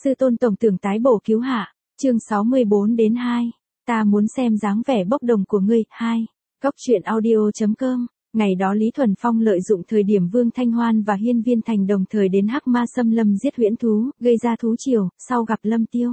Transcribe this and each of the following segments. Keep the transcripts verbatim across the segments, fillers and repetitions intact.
Sư tôn tổng tưởng tái bổ cứu hạ, chương sáu mươi bốn đến hai. Ta muốn xem dáng vẻ bốc đồng của ngươi, hai. Góc truyện audio.com. Ngày đó Lý Thuần Phong lợi dụng thời điểm Vương Thanh Hoan và Hiên Viên Thành đồng thời đến Hắc Ma Xâm Lâm giết huyễn thú, gây ra thú triều, sau gặp Lâm Tiêu.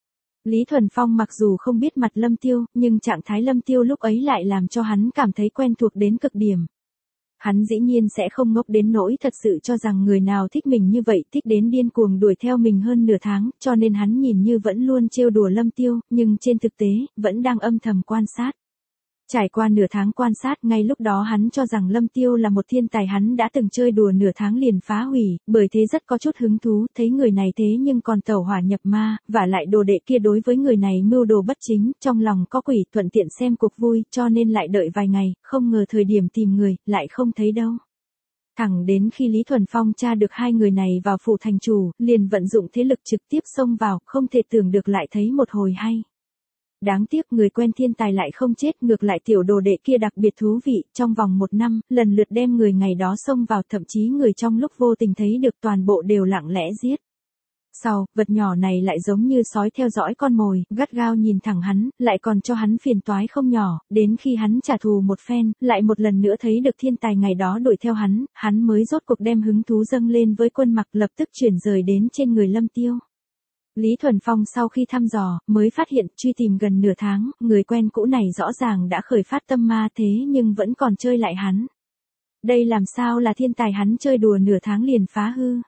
Lý Thuần Phong mặc dù không biết mặt Lâm Tiêu, nhưng trạng thái Lâm Tiêu lúc ấy lại làm cho hắn cảm thấy quen thuộc đến cực điểm. Hắn dĩ nhiên sẽ không ngốc đến nỗi thật sự cho rằng người nào thích mình như vậy thích đến điên cuồng đuổi theo mình hơn nửa tháng, cho nên hắn nhìn như vẫn luôn trêu đùa Lâm Tiêu, nhưng trên thực tế, vẫn đang âm thầm quan sát. Trải qua nửa tháng quan sát, ngay lúc đó hắn cho rằng Lâm Tiêu là một thiên tài hắn đã từng chơi đùa nửa tháng liền phá hủy, bởi thế rất có chút hứng thú, thấy người này thế nhưng còn tẩu hỏa nhập ma, và lại đồ đệ kia đối với người này mưu đồ bất chính, trong lòng có quỷ, thuận tiện xem cuộc vui, cho nên lại đợi vài ngày, không ngờ thời điểm tìm người, lại không thấy đâu. Thẳng đến khi Lý Thuần Phong tra được hai người này vào phủ thành chủ, liền vận dụng thế lực trực tiếp xông vào, không thể tưởng được lại thấy một hồi hay. Đáng tiếc người quen thiên tài lại không chết, ngược lại tiểu đồ đệ kia đặc biệt thú vị, trong vòng một năm, lần lượt đem người ngày đó xông vào, thậm chí người trong lúc vô tình thấy được toàn bộ đều lặng lẽ giết. Sau, vật nhỏ này lại giống như sói theo dõi con mồi, gắt gao nhìn thẳng hắn, lại còn cho hắn phiền toái không nhỏ, đến khi hắn trả thù một phen, lại một lần nữa thấy được thiên tài ngày đó đuổi theo hắn, hắn mới rốt cuộc đem hứng thú dâng lên với Quân Mặc, lập tức chuyển rời đến trên người Lâm Tiêu. Lý Thuần Phong sau khi thăm dò, mới phát hiện, truy tìm gần nửa tháng, người quen cũ này rõ ràng đã khởi phát tâm ma thế nhưng vẫn còn chơi lại hắn. Đây làm sao là thiên tài hắn chơi đùa nửa tháng liền phá hư.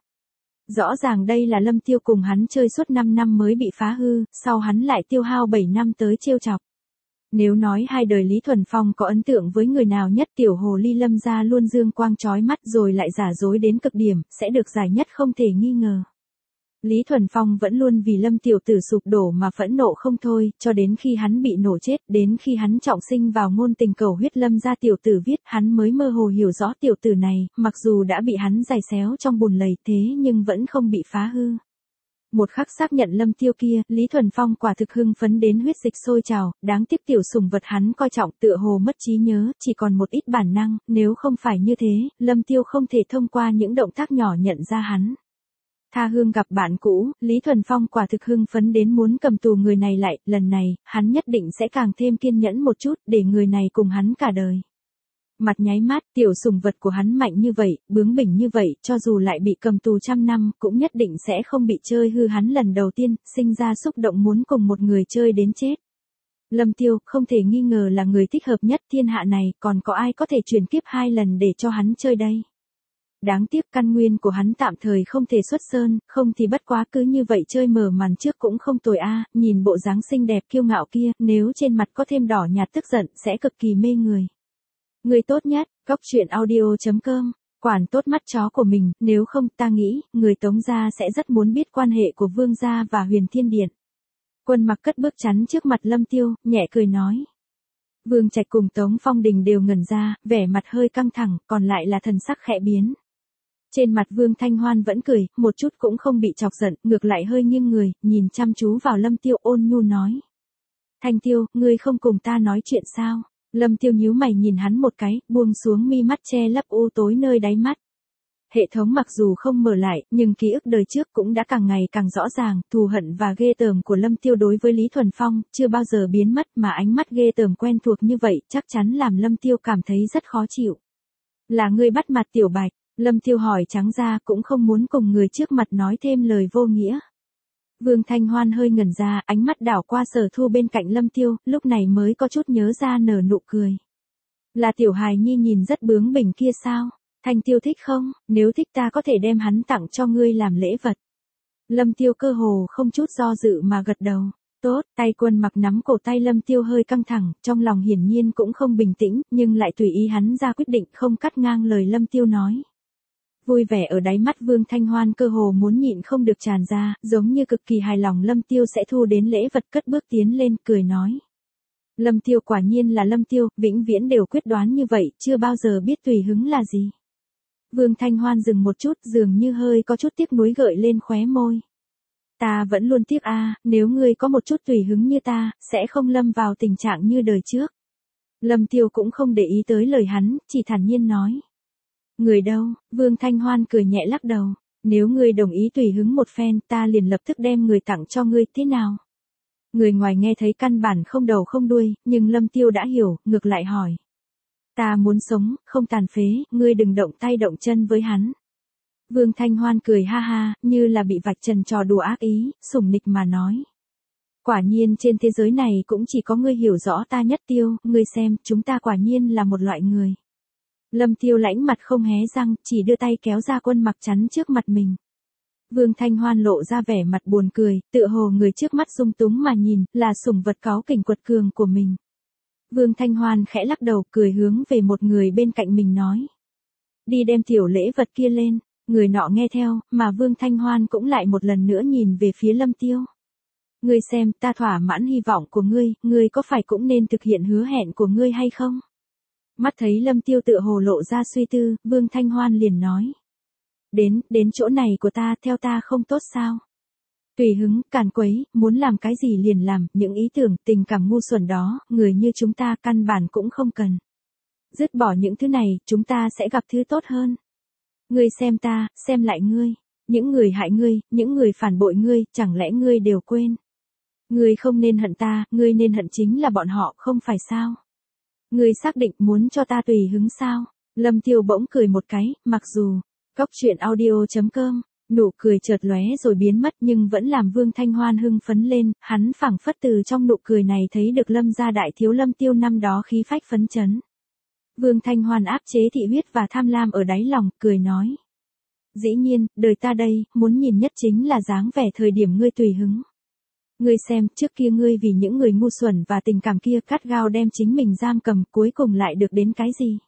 Rõ ràng đây là Lâm Tiêu cùng hắn chơi suốt năm năm mới bị phá hư, sau hắn lại tiêu hao bảy năm tới trêu chọc. Nếu nói hai đời Lý Thuần Phong có ấn tượng với người nào nhất, tiểu hồ ly Lâm gia luôn dương quang chói mắt rồi lại giả dối đến cực điểm, sẽ được giải nhất không thể nghi ngờ. Lý Thuần Phong vẫn luôn vì Lâm tiểu tử sụp đổ mà phẫn nộ không thôi, cho đến khi hắn bị nổ chết, đến khi hắn trọng sinh vào ngôn tình cầu huyết Lâm gia tiểu tử viết, hắn mới mơ hồ hiểu rõ tiểu tử này, mặc dù đã bị hắn giày xéo trong bùn lầy thế nhưng vẫn không bị phá hư. Một khắc xác nhận Lâm Tiêu kia, Lý Thuần Phong quả thực hưng phấn đến huyết dịch sôi trào, đáng tiếc tiểu sủng vật hắn coi trọng tựa hồ mất trí nhớ, chỉ còn một ít bản năng, nếu không phải như thế, Lâm Tiêu không thể thông qua những động tác nhỏ nhận ra hắn. Tha hương gặp bạn cũ, Lý Thuần Phong quả thực hưng phấn đến muốn cầm tù người này lại, lần này, hắn nhất định sẽ càng thêm kiên nhẫn một chút, để người này cùng hắn cả đời. Mặt nháy mắt, tiểu sủng vật của hắn mạnh như vậy, bướng bỉnh như vậy, cho dù lại bị cầm tù trăm năm, cũng nhất định sẽ không bị chơi hư hắn lần đầu tiên, sinh ra xúc động muốn cùng một người chơi đến chết. Lâm Tiêu, không thể nghi ngờ là người thích hợp nhất thiên hạ này, còn có ai có thể chuyển kiếp hai lần để cho hắn chơi đây. Đáng tiếc căn nguyên của hắn tạm thời không thể xuất sơn, không thì bất quá cứ như vậy chơi mở màn trước cũng không tồi a, nhìn bộ dáng xinh đẹp kiêu ngạo kia, nếu trên mặt có thêm đỏ nhạt tức giận, sẽ cực kỳ mê người. Người tốt nhất, góc truyện audio.com, quản tốt mắt chó của mình, nếu không ta nghĩ, người Tống gia sẽ rất muốn biết quan hệ của Vương gia và Huyền Thiên Điện. Quân Mặc cất bước chắn trước mặt Lâm Tiêu, nhẹ cười nói. Vương Trạch cùng Tống Phong Đình đều ngẩn ra, vẻ mặt hơi căng thẳng, còn lại là thần sắc khẽ biến. Trên mặt Vương Thanh Hoan vẫn cười, một chút cũng không bị chọc giận, ngược lại hơi nghiêng người, nhìn chăm chú vào Lâm Tiêu ôn nhu nói. Thanh Tiêu, ngươi không cùng ta nói chuyện sao? Lâm Tiêu nhíu mày nhìn hắn một cái, buông xuống mi mắt che lấp u tối nơi đáy mắt. Hệ thống mặc dù không mở lại, nhưng ký ức đời trước cũng đã càng ngày càng rõ ràng, thù hận và ghê tởm của Lâm Tiêu đối với Lý Thuần Phong, chưa bao giờ biến mất mà ánh mắt ghê tởm quen thuộc như vậy, chắc chắn làm Lâm Tiêu cảm thấy rất khó chịu. Là ngươi bắt mặt Tiểu Bạch? Lâm Tiêu hỏi trắng ra, cũng không muốn cùng người trước mặt nói thêm lời vô nghĩa. Vương Thanh Hoan hơi ngẩn ra, ánh mắt đảo qua Sở Thu bên cạnh Lâm Tiêu, lúc này mới có chút nhớ ra nở nụ cười. Là tiểu hài nhi nhìn rất bướng bỉnh kia sao? Thanh Tiêu thích không? Nếu thích ta có thể đem hắn tặng cho ngươi làm lễ vật. Lâm Tiêu cơ hồ không chút do dự mà gật đầu. Tốt, tay Quân Mặc nắm cổ tay Lâm Tiêu hơi căng thẳng, trong lòng hiển nhiên cũng không bình tĩnh, nhưng lại tùy ý hắn ra quyết định, không cắt ngang lời Lâm Tiêu nói. Vui vẻ ở đáy mắt Vương Thanh Hoan cơ hồ muốn nhịn không được tràn ra, giống như cực kỳ hài lòng Lâm Tiêu sẽ thu đến lễ vật, cất bước tiến lên, cười nói. Lâm Tiêu quả nhiên là Lâm Tiêu, vĩnh viễn đều quyết đoán như vậy, chưa bao giờ biết tùy hứng là gì. Vương Thanh Hoan dừng một chút, dường như hơi có chút tiếc nuối gợi lên khóe môi. Ta vẫn luôn tiếc a, nếu ngươi có một chút tùy hứng như ta, sẽ không lâm vào tình trạng như đời trước. Lâm Tiêu cũng không để ý tới lời hắn, chỉ thản nhiên nói. Người đâu? Vương Thanh Hoan cười nhẹ lắc đầu. Nếu ngươi đồng ý tùy hứng một phen, ta liền lập tức đem người tặng cho ngươi, thế nào? Người ngoài nghe thấy căn bản không đầu không đuôi, nhưng Lâm Tiêu đã hiểu, ngược lại hỏi. Ta muốn sống, không tàn phế, ngươi đừng động tay động chân với hắn. Vương Thanh Hoan cười ha ha, như là bị vạch trần trò đùa ác ý, sủng nịch mà nói. Quả nhiên trên thế giới này cũng chỉ có ngươi hiểu rõ ta nhất Tiêu, ngươi xem, chúng ta quả nhiên là một loại người. Lâm Tiêu lãnh mặt không hé răng, chỉ đưa tay kéo ra Quân Mặc chắn trước mặt mình. Vương Thanh Hoan lộ ra vẻ mặt buồn cười, tựa hồ người trước mắt dung túng mà nhìn, là sủng vật cáu kỉnh quật cường của mình. Vương Thanh Hoan khẽ lắc đầu, cười hướng về một người bên cạnh mình nói. Đi đem tiểu lễ vật kia lên, người nọ nghe theo, mà Vương Thanh Hoan cũng lại một lần nữa nhìn về phía Lâm Tiêu. Ngươi xem, ta thỏa mãn hy vọng của ngươi, ngươi có phải cũng nên thực hiện hứa hẹn của ngươi hay không? Mắt thấy Lâm Tiêu tựa hồ lộ ra suy tư, Vương Thanh Hoan liền nói. Đến, đến chỗ này của ta, theo ta không tốt sao? Tùy hứng, càn quấy, muốn làm cái gì liền làm, những ý tưởng, tình cảm ngu xuẩn đó, người như chúng ta căn bản cũng không cần. Dứt bỏ những thứ này, chúng ta sẽ gặp thứ tốt hơn. Ngươi xem ta, xem lại ngươi, những người hại ngươi, những người phản bội ngươi, chẳng lẽ ngươi đều quên? Ngươi không nên hận ta, ngươi nên hận chính là bọn họ, không phải sao? Ngươi xác định muốn cho ta tùy hứng sao? Lâm Tiêu bỗng cười một cái, mặc dù, cóc truyện audio chấm com, nụ cười chợt lóe rồi biến mất nhưng vẫn làm Vương Thanh Hoan hưng phấn lên, hắn phảng phất từ trong nụ cười này thấy được Lâm gia đại thiếu Lâm Tiêu năm đó khí phách phấn chấn. Vương Thanh Hoan áp chế thị huyết và tham lam ở đáy lòng, cười nói. Dĩ nhiên, đời ta đây, muốn nhìn nhất chính là dáng vẻ thời điểm ngươi tùy hứng. Ngươi xem, trước kia ngươi vì những người ngu xuẩn và tình cảm kia cắt gao đem chính mình giam cầm, cuối cùng lại được đến cái gì?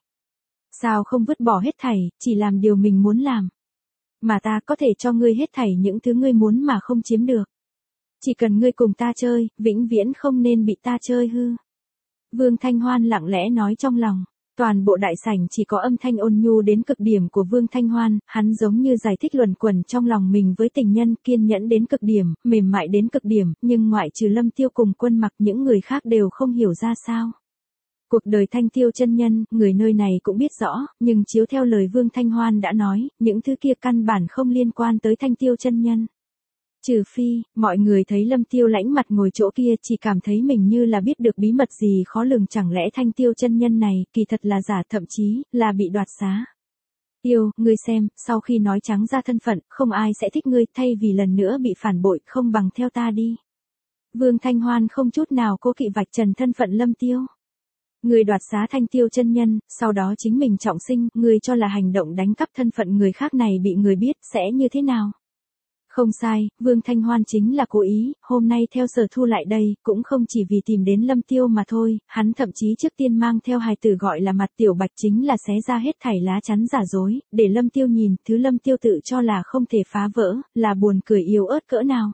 Sao không vứt bỏ hết thảy, chỉ làm điều mình muốn làm? Mà ta có thể cho ngươi hết thảy những thứ ngươi muốn mà không chiếm được. Chỉ cần ngươi cùng ta chơi, vĩnh viễn không nên bị ta chơi hư. Vương Thanh Hoan lặng lẽ nói trong lòng. Toàn bộ đại sảnh chỉ có âm thanh ôn nhu đến cực điểm của Vương Thanh Hoan, hắn giống như giải thích luẩn quẩn trong lòng mình với tình nhân, kiên nhẫn đến cực điểm, mềm mại đến cực điểm, nhưng ngoại trừ Lâm Tiêu cùng Quân Mặc những người khác đều không hiểu ra sao. Cuộc đời Thanh Tiêu chân nhân, người nơi này cũng biết rõ, nhưng chiếu theo lời Vương Thanh Hoan đã nói, những thứ kia căn bản không liên quan tới Thanh Tiêu chân nhân. Trừ phi, mọi người thấy Lâm Tiêu lãnh mặt ngồi chỗ kia chỉ cảm thấy mình như là biết được bí mật gì khó lường, chẳng lẽ Thanh Tiêu chân nhân này kỳ thật là giả, thậm chí là bị đoạt xá. Tiêu, ngươi xem, sau khi nói trắng ra thân phận, không ai sẽ thích ngươi, thay vì lần nữa bị phản bội, không bằng theo ta đi. Vương Thanh Hoan không chút nào cố kỵ vạch trần thân phận Lâm Tiêu. Người đoạt xá Thanh Tiêu chân nhân, sau đó chính mình trọng sinh, người cho là hành động đánh cắp thân phận người khác này bị người biết, sẽ như thế nào? Không sai, Vương Thanh Hoan chính là cố ý, hôm nay theo Sở Thu lại đây, cũng không chỉ vì tìm đến Lâm Tiêu mà thôi, hắn thậm chí trước tiên mang theo hài tử gọi là Mặt Tiểu Bạch, chính là xé ra hết thảy lá chắn giả dối, để Lâm Tiêu nhìn, thứ Lâm Tiêu tự cho là không thể phá vỡ, là buồn cười yếu ớt cỡ nào.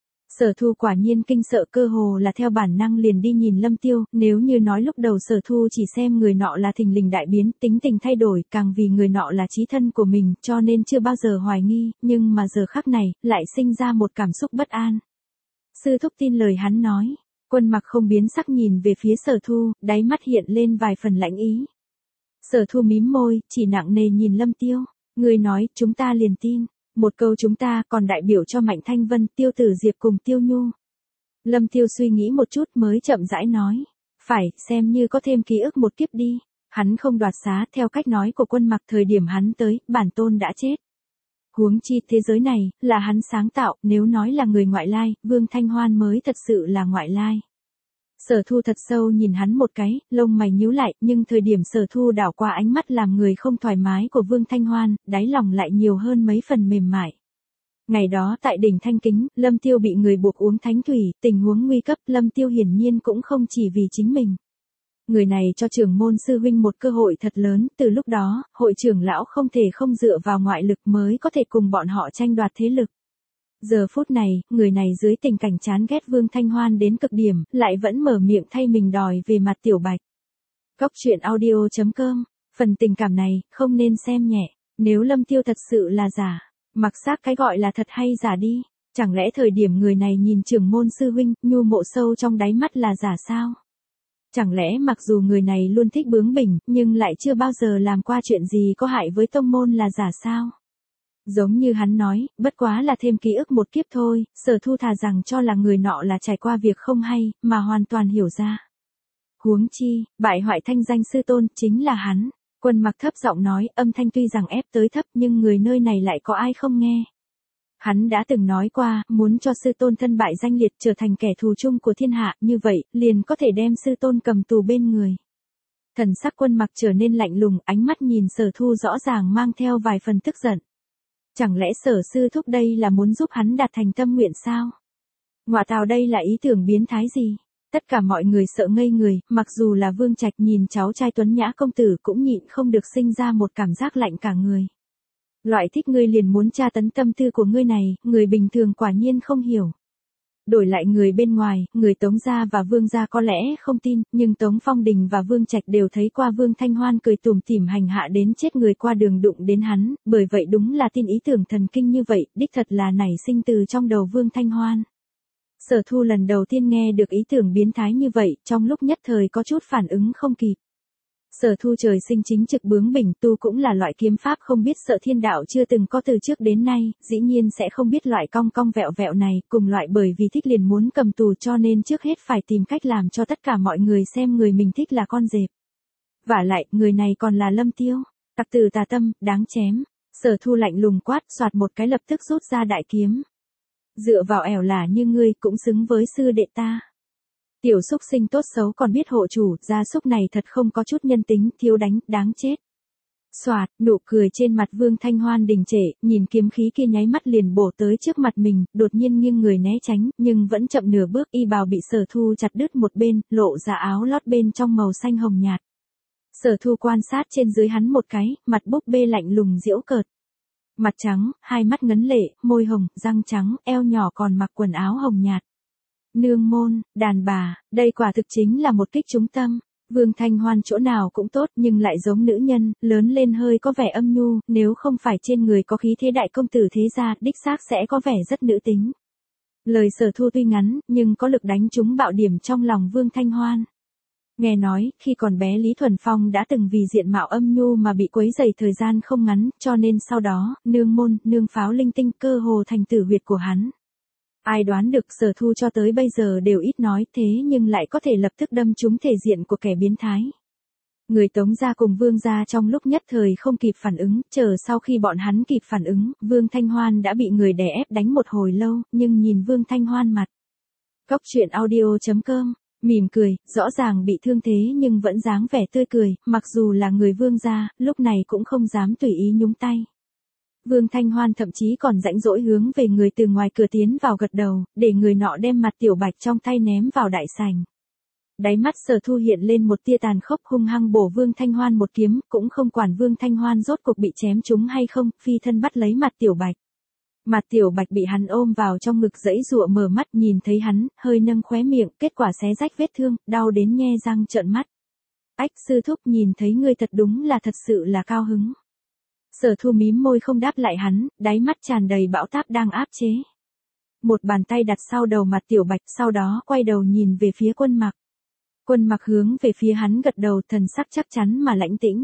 Sở Thu quả nhiên kinh sợ, cơ hồ là theo bản năng liền đi nhìn Lâm Tiêu, nếu như nói lúc đầu Sở Thu chỉ xem người nọ là thình lình đại biến, tính tình thay đổi, càng vì người nọ là chí thân của mình, cho nên chưa bao giờ hoài nghi, nhưng mà giờ khắc này, lại sinh ra một cảm xúc bất an. Sư thúc tin lời hắn nói, Quân Mặc không biến sắc nhìn về phía Sở Thu, đáy mắt hiện lên vài phần lãnh ý. Sở Thu mím môi, chỉ nặng nề nhìn Lâm Tiêu, người nói, chúng ta liền tin. Một câu chúng ta còn đại biểu cho Mạnh Thanh Vân, Tiêu Tử Diệp cùng Tiêu Nhu. Lâm Tiêu suy nghĩ một chút mới chậm rãi nói. Phải, xem như có thêm ký ức một kiếp đi. Hắn không đoạt xá, theo cách nói của Quân Mặc, thời điểm hắn tới, bản tôn đã chết. Huống chi thế giới này, là hắn sáng tạo, nếu nói là người ngoại lai, Vương Thanh Hoan mới thật sự là ngoại lai. Sở Thu thật sâu nhìn hắn một cái, lông mày nhíu lại, nhưng thời điểm Sở Thu đảo qua ánh mắt làm người không thoải mái của Vương Thanh Hoan, đáy lòng lại nhiều hơn mấy phần mềm mại. Ngày đó tại đỉnh Thanh Kính, Lâm Tiêu bị người buộc uống thánh thủy, tình huống nguy cấp, Lâm Tiêu hiển nhiên cũng không chỉ vì chính mình. Người này cho trưởng môn sư huynh một cơ hội thật lớn, từ lúc đó, hội trưởng lão không thể không dựa vào ngoại lực mới có thể cùng bọn họ tranh đoạt thế lực. Giờ phút này, người này dưới tình cảnh chán ghét Vương Thanh Hoan đến cực điểm, lại vẫn mở miệng thay mình đòi về Mặt Tiểu Bạch. Cóc truyện audio chấm com, phần tình cảm này, không nên xem nhẹ, nếu Lâm Tiêu thật sự là giả, mặc xác cái gọi là thật hay giả đi, chẳng lẽ thời điểm người này nhìn trưởng môn sư huynh, nhu mộ sâu trong đáy mắt là giả sao? Chẳng lẽ mặc dù người này luôn thích bướng bỉnh, nhưng lại chưa bao giờ làm qua chuyện gì có hại với tông môn là giả sao? Giống như hắn nói, bất quá là thêm ký ức một kiếp thôi, Sở Thu thà rằng cho là người nọ là trải qua việc không hay, mà hoàn toàn hiểu ra. Huống chi, bại hoại thanh danh sư tôn, chính là hắn. Quân Mặc thấp giọng nói, âm thanh tuy rằng ép tới thấp nhưng người nơi này lại có ai không nghe. Hắn đã từng nói qua, muốn cho sư tôn thân bại danh liệt trở thành kẻ thù chung của thiên hạ, như vậy, liền có thể đem sư tôn cầm tù bên người. Thần sắc Quân Mặc trở nên lạnh lùng, ánh mắt nhìn Sở Thu rõ ràng mang theo vài phần tức giận. Chẳng lẽ Sở sư thúc đây là muốn giúp hắn đạt thành tâm nguyện sao? Ngọa tào, đây là ý tưởng biến thái gì? Tất cả mọi người sợ ngây người, mặc dù là Vương Trạch nhìn cháu trai tuấn nhã công tử cũng nhịn không được sinh ra một cảm giác lạnh cả người. Loại thích ngươi liền muốn tra tấn tâm tư của ngươi này, người bình thường quả nhiên không hiểu. Đổi lại người bên ngoài, người Tống gia và Vương gia có lẽ không tin, nhưng Tống Phong Đình và Vương Trạch đều thấy qua Vương Thanh Hoan cười tủm tỉm hành hạ đến chết người qua đường đụng đến hắn, bởi vậy đúng là tin ý tưởng thần kinh như vậy, đích thật là nảy sinh từ trong đầu Vương Thanh Hoan. Sở Thu lần đầu tiên nghe được ý tưởng biến thái như vậy, trong lúc nhất thời có chút phản ứng không kịp. Sở Thu trời sinh chính trực bướng bỉnh, tu cũng là loại kiếm pháp không biết sợ thiên đạo chưa từng có từ trước đến nay, dĩ nhiên sẽ không biết loại cong cong vẹo vẹo này, cùng loại bởi vì thích liền muốn cầm tù cho nên trước hết phải tìm cách làm cho tất cả mọi người xem người mình thích là con dẹp. Vả lại, người này còn là Lâm Tiêu, tặc tử tà tâm, đáng chém. Sở Thu lạnh lùng quát, soạt một cái lập tức rút ra đại kiếm. Dựa vào ẻo lả như ngươi cũng xứng với sư đệ ta. Tiểu xúc sinh tốt xấu còn biết hộ chủ, gia súc này thật không có chút nhân tính, thiếu đánh, đáng chết. Soạt, nụ cười trên mặt Vương Thanh Hoan đình trệ, nhìn kiếm khí kia nháy mắt liền bổ tới trước mặt mình, đột nhiên nghiêng người né tránh, nhưng vẫn chậm nửa bước, y bào bị Sở Thu chặt đứt một bên, lộ ra áo lót bên trong màu xanh hồng nhạt. Sở Thu quan sát trên dưới hắn một cái, mặt búp bê lạnh lùng giễu cợt. Mặt trắng, hai mắt ngấn lệ, môi hồng, răng trắng, eo nhỏ còn mặc quần áo hồng nhạt. Nương môn, đàn bà, đây quả thực chính là một kích trúng tâm. Vương Thanh Hoan chỗ nào cũng tốt nhưng lại giống nữ nhân, lớn lên hơi có vẻ âm nhu, nếu không phải trên người có khí thế đại công tử thế gia, đích xác sẽ có vẻ rất nữ tính. Lời Sở Thu tuy ngắn, nhưng có lực đánh trúng bạo điểm trong lòng Vương Thanh Hoan. Nghe nói, khi còn bé Lý Thuần Phong đã từng vì diện mạo âm nhu mà bị quấy rầy thời gian không ngắn, cho nên sau đó, nương môn, nương pháo linh tinh cơ hồ thành tử huyệt của hắn. Ai đoán được Sở Thu cho tới bây giờ đều ít nói thế nhưng lại có thể lập tức đâm trúng thể diện của kẻ biến thái. Người Tống gia cùng Vương gia trong lúc nhất thời không kịp phản ứng, chờ sau khi bọn hắn kịp phản ứng, Vương Thanh Hoan đã bị người đè ép đánh một hồi lâu, nhưng nhìn Vương Thanh Hoan mặt. Cóc truyện audio chấm com, mỉm cười, rõ ràng bị thương thế nhưng vẫn dáng vẻ tươi cười, mặc dù là người Vương gia, lúc này cũng không dám tùy ý nhúng tay. Vương Thanh Hoan thậm chí còn rãnh rỗi hướng về người từ ngoài cửa tiến vào gật đầu, để người nọ đem mặt Tiểu Bạch trong tay ném vào đại sảnh. Đáy mắt Sở Thu hiện lên một tia tàn khốc, hung hăng bổ Vương Thanh Hoan một kiếm, cũng không quản Vương Thanh Hoan rốt cuộc bị chém trúng hay không, phi thân bắt lấy mặt Tiểu Bạch. Mặt Tiểu Bạch bị hắn ôm vào trong ngực giãy giụa mở mắt nhìn thấy hắn, hơi nâng khóe miệng, kết quả xé rách vết thương, đau đến nhe răng trợn mắt. Ách sư thúc, nhìn thấy ngươi thật đúng là thật sự là cao hứng. Sở Thu mím môi không đáp lại hắn, đáy mắt tràn đầy bão táp đang áp chế. Một bàn tay đặt sau đầu mặt Tiểu Bạch, sau đó quay đầu nhìn về phía Quân Mặc. Quân Mặc hướng về phía hắn gật đầu, thần sắc chắc chắn mà lãnh tĩnh.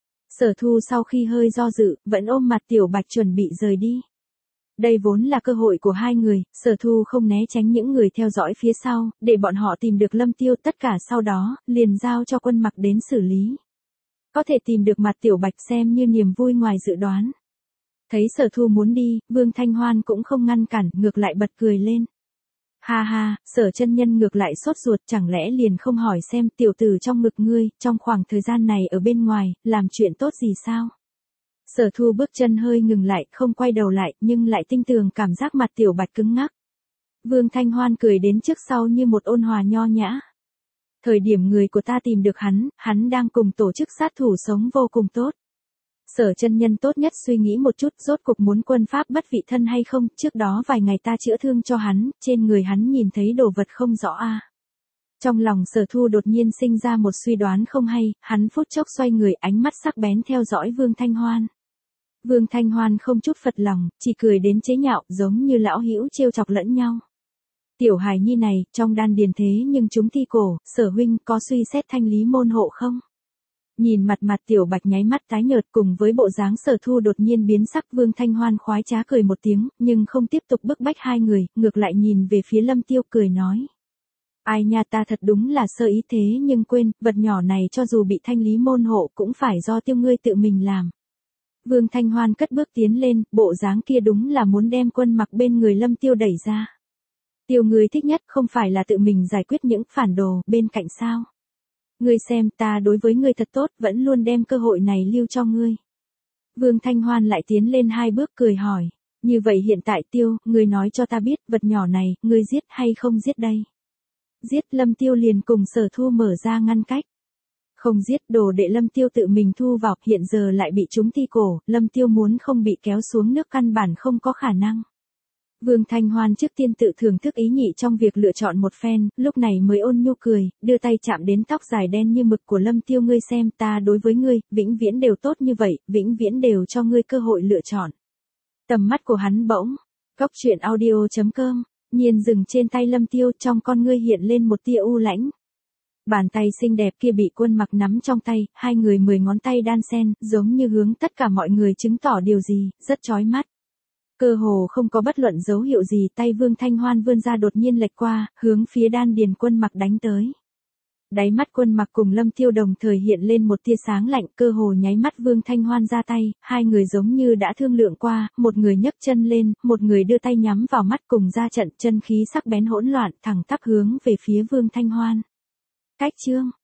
Sở Thu sau khi hơi do dự, vẫn ôm mặt Tiểu Bạch chuẩn bị rời đi. Đây vốn là cơ hội của hai người, Sở Thu không né tránh những người theo dõi phía sau, để bọn họ tìm được Lâm Tiêu, tất cả sau đó, liền giao cho Quân Mặc đến xử lý. Có thể tìm được mặt Tiểu Bạch xem như niềm vui ngoài dự đoán. Thấy Sở Thu muốn đi, Vương Thanh Hoan cũng không ngăn cản, ngược lại bật cười lên. Ha ha, Sở chân nhân ngược lại sốt ruột, chẳng lẽ liền không hỏi xem tiểu tử trong ngực ngươi, trong khoảng thời gian này ở bên ngoài, làm chuyện tốt gì sao? Sở Thu bước chân hơi ngừng lại, không quay đầu lại, nhưng lại tinh tường cảm giác mặt Tiểu Bạch cứng ngắc. Vương Thanh Hoan cười đến trước sau như một ôn hòa nho nhã. Thời điểm người của ta tìm được hắn, hắn đang cùng tổ chức sát thủ sống vô cùng tốt. Sở chân nhân tốt nhất suy nghĩ một chút, rốt cục muốn quân pháp bất vị thân hay không, trước đó vài ngày ta chữa thương cho hắn, trên người hắn nhìn thấy đồ vật không rõ a. À. Trong lòng Sở Thu đột nhiên sinh ra một suy đoán không hay, hắn phút chốc xoay người, ánh mắt sắc bén theo dõi Vương Thanh Hoan. Vương Thanh Hoan không chút phật lòng, chỉ cười đến chế nhạo, giống như lão hữu trêu chọc lẫn nhau. Tiểu hài nhi này, trong đan điền thế nhưng chúng thi cổ, Sở huynh có suy xét thanh lý môn hộ không? Nhìn mặt mặt Tiểu Bạch nháy mắt tái nhợt cùng với bộ dáng Sở Thu đột nhiên biến sắc, Vương Thanh Hoan khoái trá cười một tiếng, nhưng không tiếp tục bức bách hai người, ngược lại nhìn về phía Lâm Tiêu cười nói. Ai nha, ta thật đúng là sơ ý thế nhưng quên, vật nhỏ này cho dù bị thanh lý môn hộ cũng phải do Tiêu ngươi tự mình làm. Vương Thanh Hoan cất bước tiến lên, bộ dáng kia đúng là muốn đem Quân Mặc bên người Lâm Tiêu đẩy ra. Tiêu ngươi thích nhất không phải là tự mình giải quyết những phản đồ bên cạnh sao? Ngươi xem, ta đối với ngươi thật tốt, vẫn luôn đem cơ hội này lưu cho ngươi. Vương Thanh Hoan lại tiến lên hai bước cười hỏi, như vậy hiện tại Tiêu, ngươi nói cho ta biết, vật nhỏ này, ngươi giết hay không giết đây? Giết. Lâm Tiêu liền cùng Sở Thu mở ra ngăn cách. Không giết, đồ đệ Lâm Tiêu tự mình thu vào, hiện giờ lại bị chúng thi cổ, Lâm Tiêu muốn không bị kéo xuống nước căn bản không có khả năng. Vương Thanh Hoan trước tiên tự thưởng thức ý nhị trong việc lựa chọn một phen, lúc này mới ôn nhu cười, đưa tay chạm đến tóc dài đen như mực của Lâm Tiêu, ngươi xem, ta đối với ngươi, vĩnh viễn đều tốt như vậy, vĩnh viễn đều cho ngươi cơ hội lựa chọn. Tầm mắt của hắn bỗng, Cốc Truyện Audio chấm com, nhiên dừng trên tay Lâm Tiêu, trong con ngươi hiện lên một tia u lãnh. Bàn tay xinh đẹp kia bị Quân Mặc nắm trong tay, hai người mười ngón tay đan xen, giống như hướng tất cả mọi người chứng tỏ điều gì, rất chói mắt. Cơ hồ không có bất luận dấu hiệu gì, tay Vương Thanh Hoan vươn ra đột nhiên lệch qua, hướng phía đan điền Quân Mặc đánh tới. Đáy mắt Quân Mặc cùng Lâm Tiêu đồng thời hiện lên một tia sáng lạnh, cơ hồ nháy mắt Vương Thanh Hoan ra tay, hai người giống như đã thương lượng qua, một người nhấc chân lên, một người đưa tay nhắm vào mắt cùng ra trận, chân khí sắc bén hỗn loạn, thẳng tắp hướng về phía Vương Thanh Hoan. Cách chương